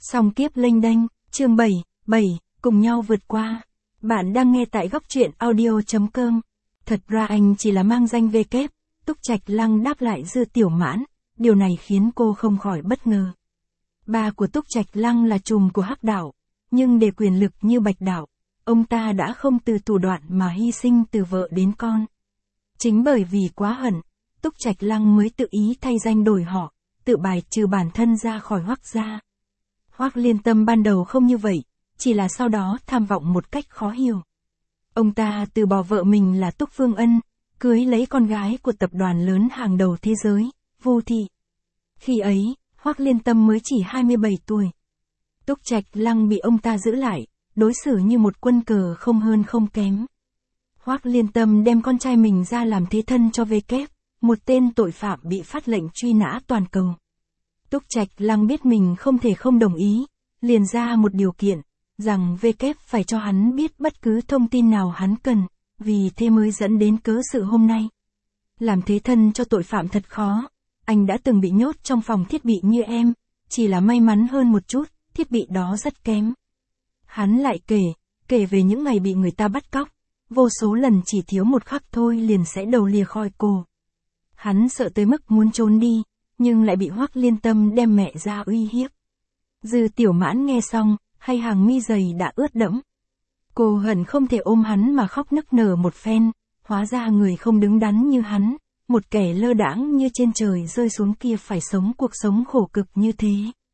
Song kiếp lênh đênh, chương 7, cùng nhau vượt qua. Bạn đang nghe tại góc truyện audio.com. Thật ra anh chỉ là mang danh V kép, Túc Trạch Lăng đáp lại Dư Tiểu Mãn, điều này khiến cô không khỏi bất ngờ. Ba của Túc Trạch Lăng là trùm của Hắc đạo, nhưng để quyền lực như Bạch đạo, ông ta đã không từ thủ đoạn mà hy sinh từ vợ đến con. Chính bởi vì quá hận, Túc Trạch Lăng mới tự ý thay danh đổi họ, tự bài trừ bản thân ra khỏi Hoắc gia. Hoắc Liên Tâm ban đầu không như vậy, chỉ là sau đó tham vọng một cách khó hiểu. Ông ta từ bỏ vợ mình là Túc Phương Ân, cưới lấy con gái của tập đoàn lớn hàng đầu thế giới, Vu Thị. Khi ấy, Hoắc Liên Tâm mới chỉ 27 tuổi. Túc Trạch Lăng bị ông ta giữ lại, đối xử như một quân cờ không hơn không kém. Hoắc Liên Tâm đem con trai mình ra làm thế thân cho V kép, một tên tội phạm bị phát lệnh truy nã toàn cầu. Túc Trạch Lăng biết mình không thể không đồng ý, liền ra một điều kiện, rằng V kép phải cho hắn biết bất cứ thông tin nào hắn cần, vì thế mới dẫn đến cớ sự hôm nay. Làm thế thân cho tội phạm thật khó, anh đã từng bị nhốt trong phòng thiết bị như em, chỉ là may mắn hơn một chút, thiết bị đó rất kém. Hắn lại kể về những ngày bị người ta bắt cóc, vô số lần chỉ thiếu một khắc thôi liền sẽ đầu lìa khỏi cổ. Hắn sợ tới mức muốn trốn đi, nhưng lại bị Hoắc Liên Tâm đem mẹ ra uy hiếp. Dư Tiểu Mãn nghe xong, hai hàng mi dày đã ướt đẫm. Cô hận không thể ôm hắn mà khóc nức nở một phen, hóa ra người không đứng đắn như hắn, một kẻ lơ đãng như trên trời rơi xuống kia phải sống cuộc sống khổ cực như thế.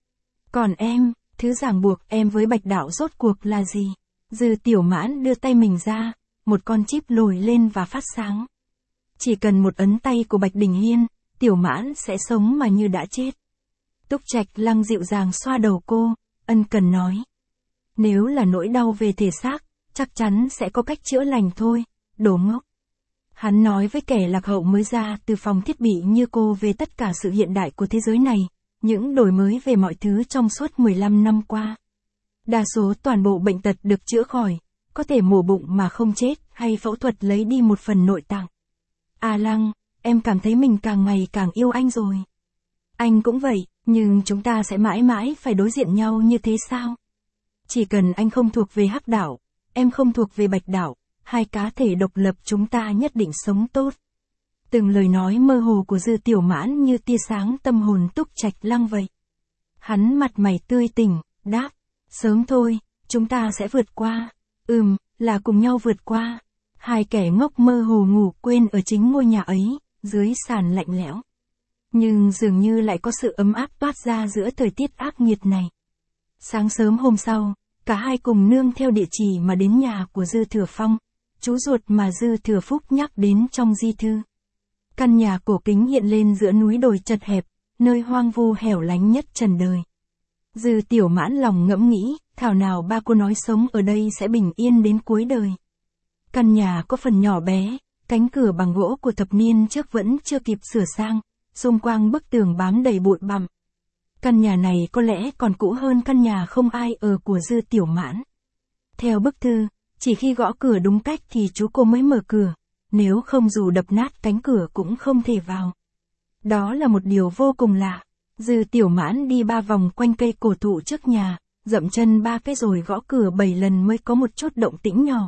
Còn em, thứ ràng buộc em với Bạch đạo rốt cuộc là gì? Dư Tiểu Mãn đưa tay mình ra, một con chip lồi lên và phát sáng. Chỉ cần một ấn tay của Bạch Đình Hiên, Tiểu Mãn sẽ sống mà như đã chết. Túc Trạch Lăng dịu dàng xoa đầu cô, ân cần nói. Nếu là nỗi đau về thể xác, chắc chắn sẽ có cách chữa lành thôi, đồ ngốc. Hắn nói với kẻ lạc hậu mới ra từ phòng thiết bị như cô về tất cả sự hiện đại của thế giới này, những đổi mới về mọi thứ trong suốt 15 năm qua. Đa số toàn bộ bệnh tật được chữa khỏi, có thể mổ bụng mà không chết hay phẫu thuật lấy đi một phần nội tạng. À Lăng, em cảm thấy mình càng ngày càng yêu anh rồi. Anh cũng vậy, nhưng chúng ta sẽ mãi mãi phải đối diện nhau như thế sao? Chỉ cần anh không thuộc về Hắc đạo, em không thuộc về Bạch đạo, hai cá thể độc lập chúng ta nhất định sống tốt. Từng lời nói mơ hồ của Dư Tiểu Mãn như tia sáng tâm hồn Túc Trạch Lăng vậy. Hắn mặt mày tươi tỉnh, đáp, sớm thôi, chúng ta sẽ vượt qua. Là cùng nhau vượt qua. Hai kẻ ngốc mơ hồ ngủ quên ở chính ngôi nhà ấy, dưới sàn lạnh lẽo. Nhưng dường như lại có sự ấm áp toát ra giữa thời tiết ác nghiệt này. Sáng sớm hôm sau, cả hai cùng nương theo địa chỉ mà đến nhà của Dư Thừa Phong, chú ruột mà Dư Thừa Phúc nhắc đến trong di thư. Căn nhà cổ kính hiện lên giữa núi đồi chật hẹp, nơi hoang vu hẻo lánh nhất trần đời. Dư Tiểu Mãn lòng ngẫm nghĩ, thảo nào ba cô nói sống ở đây sẽ bình yên đến cuối đời. Căn nhà có phần nhỏ bé, cánh cửa bằng gỗ của thập niên trước vẫn chưa kịp sửa sang, xung quanh bức tường bám đầy bụi bặm. Căn nhà này có lẽ còn cũ hơn căn nhà không ai ở của Dư Tiểu Mãn. Theo bức thư, chỉ khi gõ cửa đúng cách thì chú cô mới mở cửa, nếu không dù đập nát cánh cửa cũng không thể vào. Đó là một điều vô cùng lạ. Dư Tiểu Mãn đi 3 vòng quanh cây cổ thụ trước nhà, dậm chân 3 cái rồi gõ cửa 7 lần mới có một chút động tĩnh nhỏ.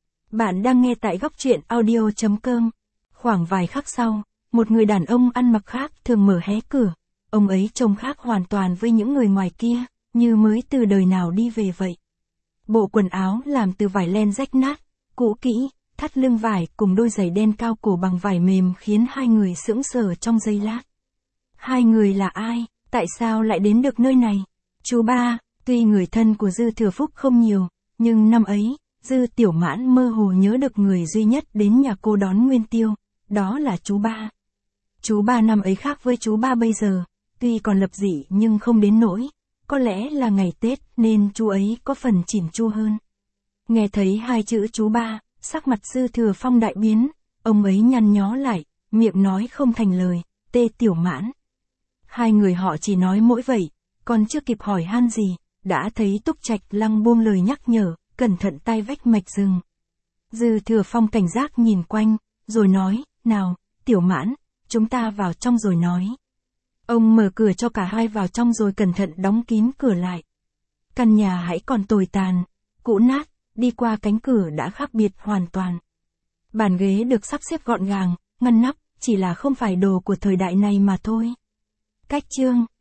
Bạn đang nghe tại góc truyện audio.com. Khoảng vài khắc sau, một người đàn ông ăn mặc khác thường mở hé cửa. Ông ấy trông khác hoàn toàn với những người ngoài kia, như mới từ đời nào đi về vậy. Bộ quần áo làm từ vải len rách nát, cũ kỹ, thắt lưng vải cùng đôi giày đen cao cổ bằng vải mềm khiến hai người sững sờ trong giây lát. Hai người là ai, tại sao lại đến được nơi này? Chú ba, tuy người thân của Dư Thừa Phúc không nhiều, nhưng năm ấy, Dư Tiểu Mãn mơ hồ nhớ được người duy nhất đến nhà cô đón Nguyên Tiêu, đó là chú ba. Chú ba năm ấy khác với chú ba bây giờ, tuy còn lập dị nhưng không đến nỗi, có lẽ là ngày Tết nên chú ấy có phần chỉn chu hơn. Nghe thấy hai chữ chú ba, sắc mặt Dư Thừa Phong đại biến, ông ấy nhăn nhó lại, miệng nói không thành lời, Tê Tiểu Mãn. Hai người họ chỉ nói mỗi vậy, còn chưa kịp hỏi han gì, đã thấy Túc Trạch Lăng buông lời nhắc nhở, cẩn thận tay vách mạch rừng. Dư Thừa Phong cảnh giác nhìn quanh, rồi nói, nào, Tiểu Mãn, chúng ta vào trong rồi nói. Ông mở cửa cho cả hai vào trong rồi cẩn thận đóng kín cửa lại. Căn nhà hãy còn tồi tàn, cũ nát, đi qua cánh cửa đã khác biệt hoàn toàn. Bàn ghế được sắp xếp gọn gàng, ngăn nắp, chỉ là không phải đồ của thời đại này mà thôi. Cách chương